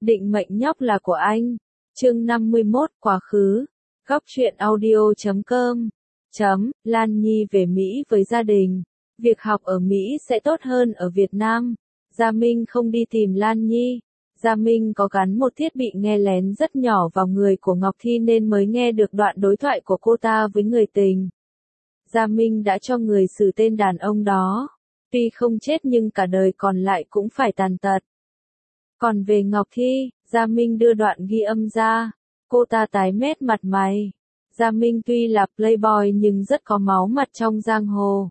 Định mệnh nhóc là của anh. Chương 51 quá khứ. Góc truyện audio.com. Lan Nhi về Mỹ với gia đình. Việc học ở Mỹ sẽ tốt hơn ở Việt Nam. Gia Minh không đi tìm Lan Nhi. Gia Minh có gắn một thiết bị nghe lén rất nhỏ vào người của Ngọc Thi nên mới nghe được đoạn đối thoại của cô ta với người tình. Gia Minh đã cho người xử tên đàn ông đó. Tuy không chết nhưng cả đời còn lại cũng phải tàn tật. Còn về Ngọc Thi, Gia Minh đưa đoạn ghi âm ra. Cô ta tái mét mặt mày. Gia Minh tuy là playboy nhưng rất có máu mặt trong giang hồ.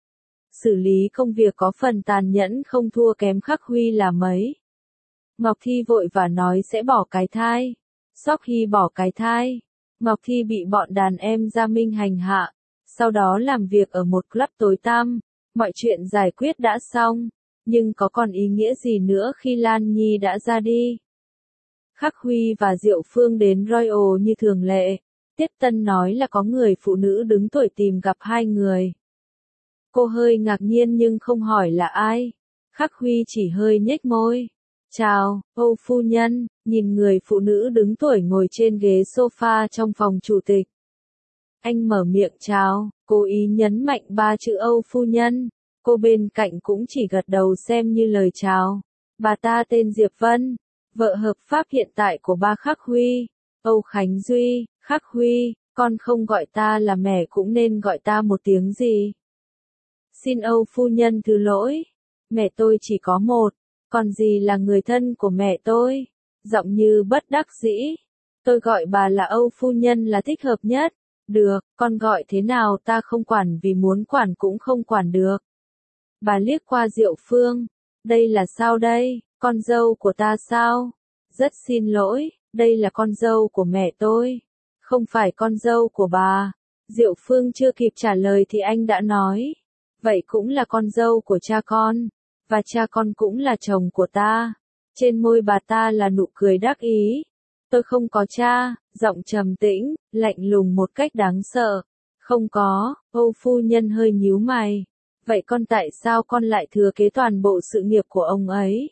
Xử lý công việc có phần tàn nhẫn không thua kém Khắc Huy là mấy. Ngọc Thi vội và nói sẽ bỏ cái thai. Sau khi bỏ cái thai, Ngọc Thi bị bọn đàn em Gia Minh hành hạ. Sau đó làm việc ở một club tối tăm. Mọi chuyện giải quyết đã xong. Nhưng có còn ý nghĩa gì nữa khi Lan Nhi đã ra đi? Khắc Huy và Diệu Phương đến Royal như thường lệ. Tiếp tân nói là có người phụ nữ đứng tuổi tìm gặp hai người. Cô hơi ngạc nhiên nhưng không hỏi là ai. Khắc Huy chỉ hơi nhếch môi. Chào, Âu phu nhân, nhìn người phụ nữ đứng tuổi ngồi trên ghế sofa trong phòng chủ tịch. Anh mở miệng chào, cố ý nhấn mạnh ba chữ Âu phu nhân. Cô bên cạnh cũng chỉ gật đầu xem như lời chào. Bà ta tên Diệp Vân, vợ hợp pháp hiện tại của ba Khắc Huy. Âu Khánh Duy, Khắc Huy, con không gọi ta là mẹ cũng nên gọi ta một tiếng gì. Xin Âu phu nhân thứ lỗi, mẹ tôi chỉ có một, còn gì là người thân của mẹ tôi. Giọng như bất đắc dĩ. Tôi gọi bà là Âu phu nhân là thích hợp nhất. Được, con gọi thế nào ta không quản vì muốn quản cũng không quản được. Bà liếc qua Diệu Phương. Đây là sao đây, con dâu của ta sao? Rất xin lỗi, đây là con dâu của mẹ tôi. Không phải con dâu của bà. Diệu Phương chưa kịp trả lời thì anh đã nói. Vậy cũng là con dâu của cha con. Và cha con cũng là chồng của ta. Trên môi bà ta là nụ cười đắc ý. Tôi không có cha, giọng trầm tĩnh, lạnh lùng một cách đáng sợ. Không có, Âu phu nhân hơi nhíu mày. Vậy con tại sao con lại thừa kế toàn bộ sự nghiệp của ông ấy?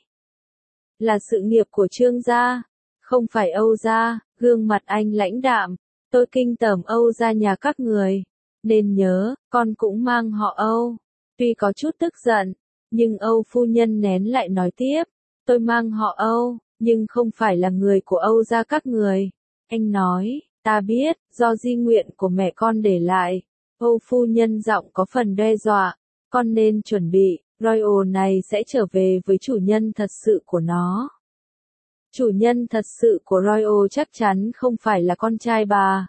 Là sự nghiệp của Trương gia, không phải Âu gia. Gương mặt anh lãnh đạm. Tôi kinh tởm Âu gia nhà các người. Nên nhớ, con cũng mang họ Âu. Tuy có chút tức giận, nhưng Âu phu nhân nén lại nói tiếp. Tôi mang họ Âu, nhưng không phải là người của Âu gia các người. Anh nói, ta biết, do di nguyện của mẹ con để lại. Âu phu nhân giọng có phần đe dọa. Con nên chuẩn bị, Royal này sẽ trở về với chủ nhân thật sự của nó. Chủ nhân thật sự của Royal chắc chắn không phải là con trai bà.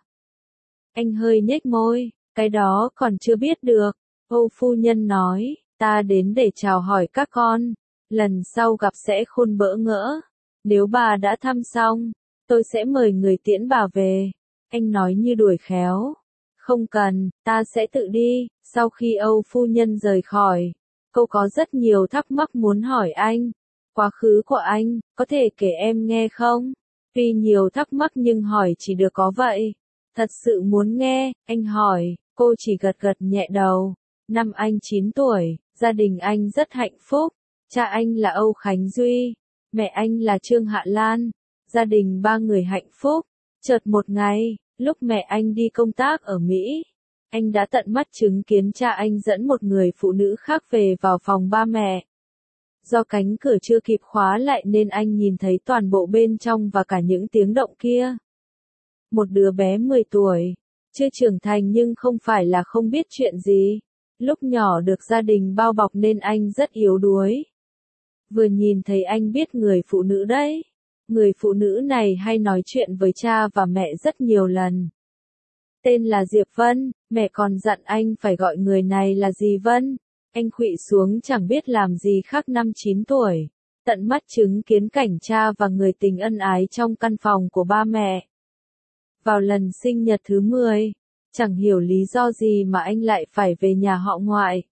Anh hơi nhếch môi, cái đó còn chưa biết được. Âu phu nhân nói, ta đến để chào hỏi các con. Lần sau gặp sẽ khôn bỡ ngỡ. Nếu bà đã thăm xong, tôi sẽ mời người tiễn bà về. Anh nói như đuổi khéo. Không cần, ta sẽ tự đi. Sau khi Âu phu nhân rời khỏi, cô có rất nhiều thắc mắc muốn hỏi anh. Quá khứ của anh, có thể kể em nghe không? Tuy nhiều thắc mắc nhưng hỏi chỉ được có vậy. Thật sự muốn nghe, anh hỏi, cô chỉ gật gật nhẹ đầu. Năm anh 9 tuổi, gia đình anh rất hạnh phúc. Cha anh là Âu Khánh Duy, mẹ anh là Trương Hạ Lan. Gia đình ba người hạnh phúc. Chợt một ngày, lúc mẹ anh đi công tác ở Mỹ, anh đã tận mắt chứng kiến cha anh dẫn một người phụ nữ khác về vào phòng ba mẹ. Do cánh cửa chưa kịp khóa lại nên anh nhìn thấy toàn bộ bên trong và cả những tiếng động kia. Một đứa bé 10 tuổi, chưa trưởng thành nhưng không phải là không biết chuyện gì. Lúc nhỏ được gia đình bao bọc nên anh rất yếu đuối. Vừa nhìn thấy anh biết người phụ nữ đấy. Người phụ nữ này hay nói chuyện với cha và mẹ rất nhiều lần. Tên là Diệp Vân, mẹ còn dặn anh phải gọi người này là dì Vân. Anh khuỵu xuống chẳng biết làm gì khác năm 9 tuổi. Tận mắt chứng kiến cảnh cha và người tình ân ái trong căn phòng của ba mẹ. Vào lần sinh nhật thứ 10, chẳng hiểu lý do gì mà anh lại phải về nhà họ ngoại.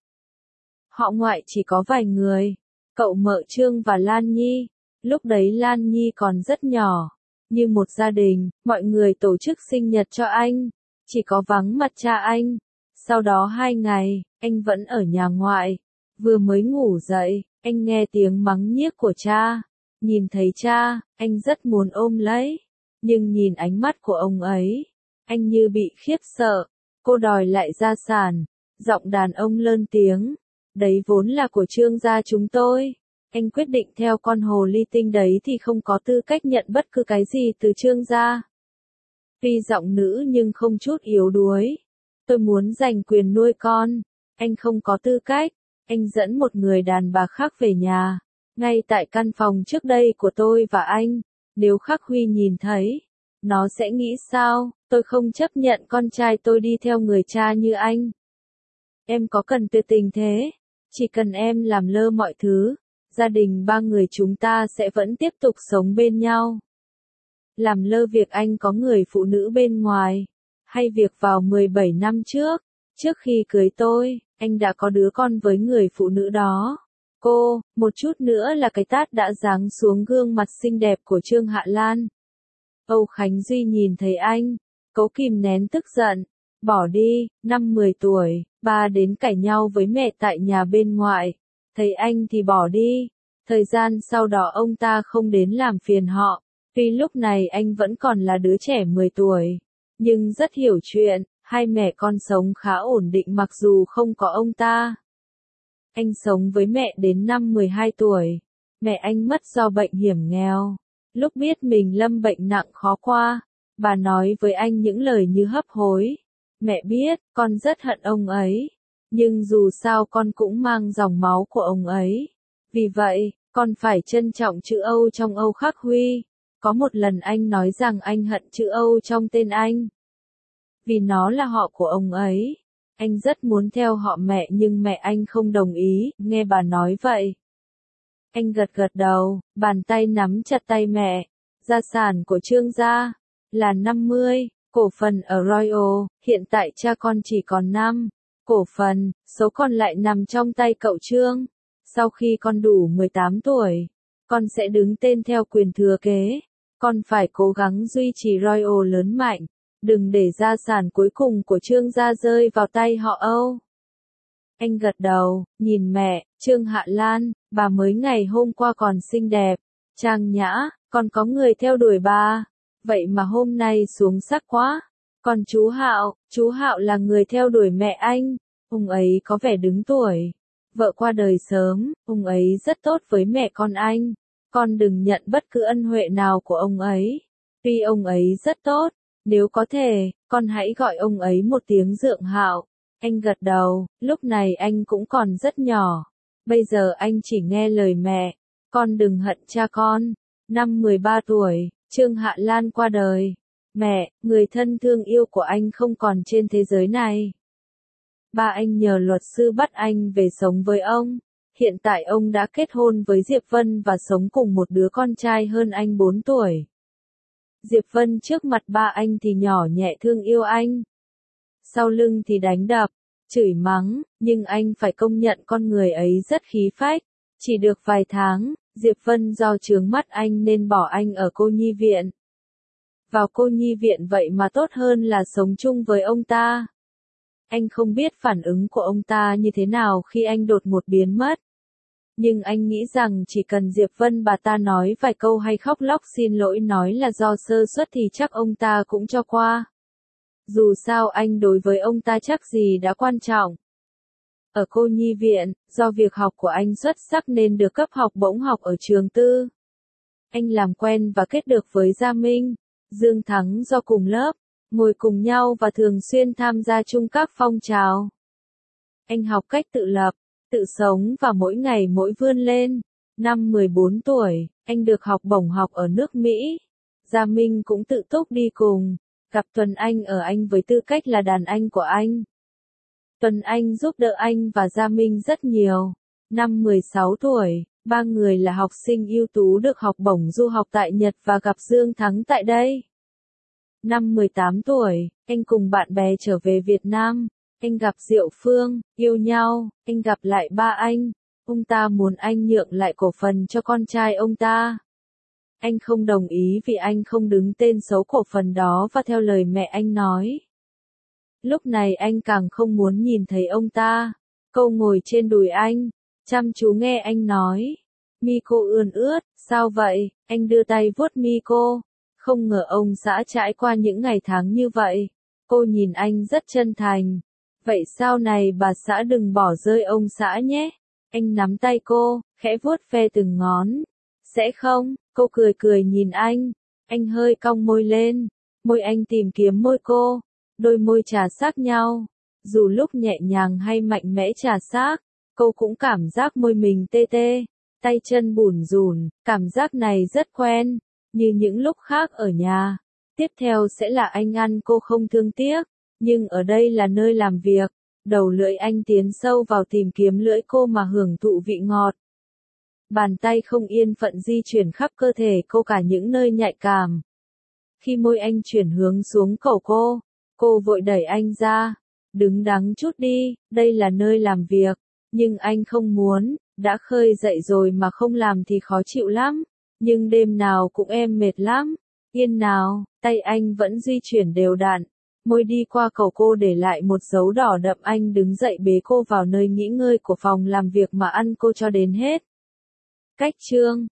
Họ ngoại chỉ có vài người, cậu mợ Trương và Lan Nhi. Lúc đấy Lan Nhi còn rất nhỏ. Như một gia đình, mọi người tổ chức sinh nhật cho anh. Chỉ có vắng mặt cha anh. Sau đó 2 ngày, anh vẫn ở nhà ngoại. Vừa mới ngủ dậy, anh nghe tiếng mắng nhiếc của cha. Nhìn thấy cha, anh rất muốn ôm lấy. Nhưng nhìn ánh mắt của ông ấy, anh như bị khiếp sợ. Cô đòi lại gia sản. Giọng đàn ông lớn tiếng. Đấy vốn là của Trương gia chúng tôi. Anh quyết định theo con hồ ly tinh đấy thì không có tư cách nhận bất cứ cái gì từ Trương gia. Tuy giọng nữ nhưng không chút yếu đuối. Tôi muốn giành quyền nuôi con. Anh không có tư cách. Anh dẫn một người đàn bà khác về nhà. Ngay tại căn phòng trước đây của tôi và anh. Nếu Khắc Huy nhìn thấy, nó sẽ nghĩ sao? Tôi không chấp nhận con trai tôi đi theo người cha như anh. Em có cần tuyệt tình thế? Chỉ cần em làm lơ mọi thứ, gia đình ba người chúng ta sẽ vẫn tiếp tục sống bên nhau. Làm lơ việc anh có người phụ nữ bên ngoài, hay việc vào 17 năm trước khi cưới tôi, anh đã có đứa con với người phụ nữ đó. Cô, một chút nữa là cái tát đã giáng xuống gương mặt xinh đẹp của Trương Hạ Lan. Âu Khánh Duy nhìn thấy anh, cố kìm nén tức giận. Bỏ đi, năm 10 tuổi, ba đến cãi nhau với mẹ tại nhà bên ngoại. Thấy anh thì bỏ đi. Thời gian sau đó ông ta không đến làm phiền họ. Tuy lúc này anh vẫn còn là đứa trẻ 10 tuổi. Nhưng rất hiểu chuyện, hai mẹ con sống khá ổn định mặc dù không có ông ta. Anh sống với mẹ đến năm 12 tuổi. Mẹ anh mất do bệnh hiểm nghèo. Lúc biết mình lâm bệnh nặng khó qua, bà nói với anh những lời như hấp hối. Mẹ biết, con rất hận ông ấy. Nhưng dù sao con cũng mang dòng máu của ông ấy. Vì vậy, con phải trân trọng chữ Âu trong Âu Khắc Huy. Có một lần anh nói rằng anh hận chữ Âu trong tên anh. Vì nó là họ của ông ấy. Anh rất muốn theo họ mẹ nhưng mẹ anh không đồng ý, nghe bà nói vậy. Anh gật gật đầu, bàn tay nắm chặt tay mẹ. Gia sản của Trương gia là 50, cổ phần ở Royal, hiện tại cha con chỉ còn 5 cổ phần, số còn lại nằm trong tay cậu Trương. Sau khi con đủ 18 tuổi, con sẽ đứng tên theo quyền thừa kế. Con phải cố gắng duy trì Royal lớn mạnh, đừng để gia sản cuối cùng của Trương gia rơi vào tay họ Âu. Anh gật đầu, nhìn mẹ, Trương Hạ Lan, bà mới ngày hôm qua còn xinh đẹp, trang nhã, còn có người theo đuổi bà. Vậy mà hôm nay xuống sắc quá. Còn chú Hạo là người theo đuổi mẹ anh. Ông ấy có vẻ đứng tuổi. Vợ qua đời sớm, ông ấy rất tốt với mẹ con anh. Con đừng nhận bất cứ ân huệ nào của ông ấy. Tuy ông ấy rất tốt, nếu có thể, con hãy gọi ông ấy một tiếng Dượng Hạo. Anh gật đầu, lúc này anh cũng còn rất nhỏ. Bây giờ anh chỉ nghe lời mẹ. Con đừng hận cha con. Năm 13 tuổi, Trương Hạ Lan qua đời. Mẹ, người thân thương yêu của anh không còn trên thế giới này. Ba anh nhờ luật sư bắt anh về sống với ông. Hiện tại ông đã kết hôn với Diệp Vân và sống cùng một đứa con trai hơn anh 4 tuổi. Diệp Vân trước mặt ba anh thì nhỏ nhẹ thương yêu anh. Sau lưng thì đánh đập, chửi mắng, nhưng anh phải công nhận con người ấy rất khí phách. Chỉ được vài tháng, Diệp Vân do chướng mắt anh nên bỏ anh ở cô nhi viện. Vào cô nhi viện vậy mà tốt hơn là sống chung với ông ta. Anh không biết phản ứng của ông ta như thế nào khi anh đột ngột biến mất. Nhưng anh nghĩ rằng chỉ cần Diệp Vân bà ta nói vài câu hay khóc lóc xin lỗi nói là do sơ suất thì chắc ông ta cũng cho qua. Dù sao anh đối với ông ta chắc gì đã quan trọng. Ở cô nhi viện, do việc học của anh xuất sắc nên được cấp học bổng học ở trường tư. Anh làm quen và kết được với Gia Minh, Dương Thắng do cùng lớp, ngồi cùng nhau và thường xuyên tham gia chung các phong trào. Anh học cách tự lập, tự sống và mỗi ngày mỗi vươn lên. Năm 14 tuổi, anh được học bổng học ở nước Mỹ. Gia Minh cũng tự túc đi cùng, gặp Tuấn Anh ở Anh với tư cách là đàn anh của anh. Tuấn Anh giúp đỡ anh và Gia Minh rất nhiều. Năm 16 tuổi, ba người là học sinh ưu tú được học bổng du học tại Nhật và gặp Dương Thắng tại đây. Năm 18 tuổi, anh cùng bạn bè trở về Việt Nam. Anh gặp Diệu Phương, yêu nhau, anh gặp lại ba anh. Ông ta muốn anh nhượng lại cổ phần cho con trai ông ta. Anh không đồng ý vì anh không đứng tên số cổ phần đó và theo lời mẹ anh nói. Lúc này anh càng không muốn nhìn thấy ông ta. Cô ngồi trên đùi anh, chăm chú nghe anh nói. Mi cô ươn ướt, sao vậy? Anh đưa tay vuốt mi cô. Không ngờ ông xã trải qua những ngày tháng như vậy. Cô nhìn anh rất chân thành. Vậy sau này bà xã đừng bỏ rơi ông xã nhé. Anh nắm tay cô, khẽ vuốt ve từng ngón. Sẽ không, cô cười cười nhìn anh. Anh hơi cong môi lên. Môi anh tìm kiếm môi cô. Đôi môi trà sát nhau. Dù lúc nhẹ nhàng hay mạnh mẽ trà sát, cô cũng cảm giác môi mình tê tê. Tay chân bủn rủn, cảm giác này rất quen. Như những lúc khác ở nhà. Tiếp theo sẽ là anh ăn cô không thương tiếc. Nhưng ở đây là nơi làm việc. Đầu lưỡi anh tiến sâu vào tìm kiếm lưỡi cô mà hưởng thụ vị ngọt. Bàn tay không yên phận di chuyển khắp cơ thể cô cả những nơi nhạy cảm. Khi môi anh chuyển hướng xuống cổ cô vội đẩy anh ra. Đứng đắn chút đi, đây là nơi làm việc. Nhưng anh không muốn, đã khơi dậy rồi mà không làm thì khó chịu lắm. Nhưng đêm nào cũng em mệt lắm. Yên nào, tay anh vẫn di chuyển đều đặn. Môi đi qua cổ cô để lại một dấu đỏ đậm. Anh đứng dậy bế cô vào nơi nghỉ ngơi của phòng làm việc mà ăn cô cho đến hết. Cách chương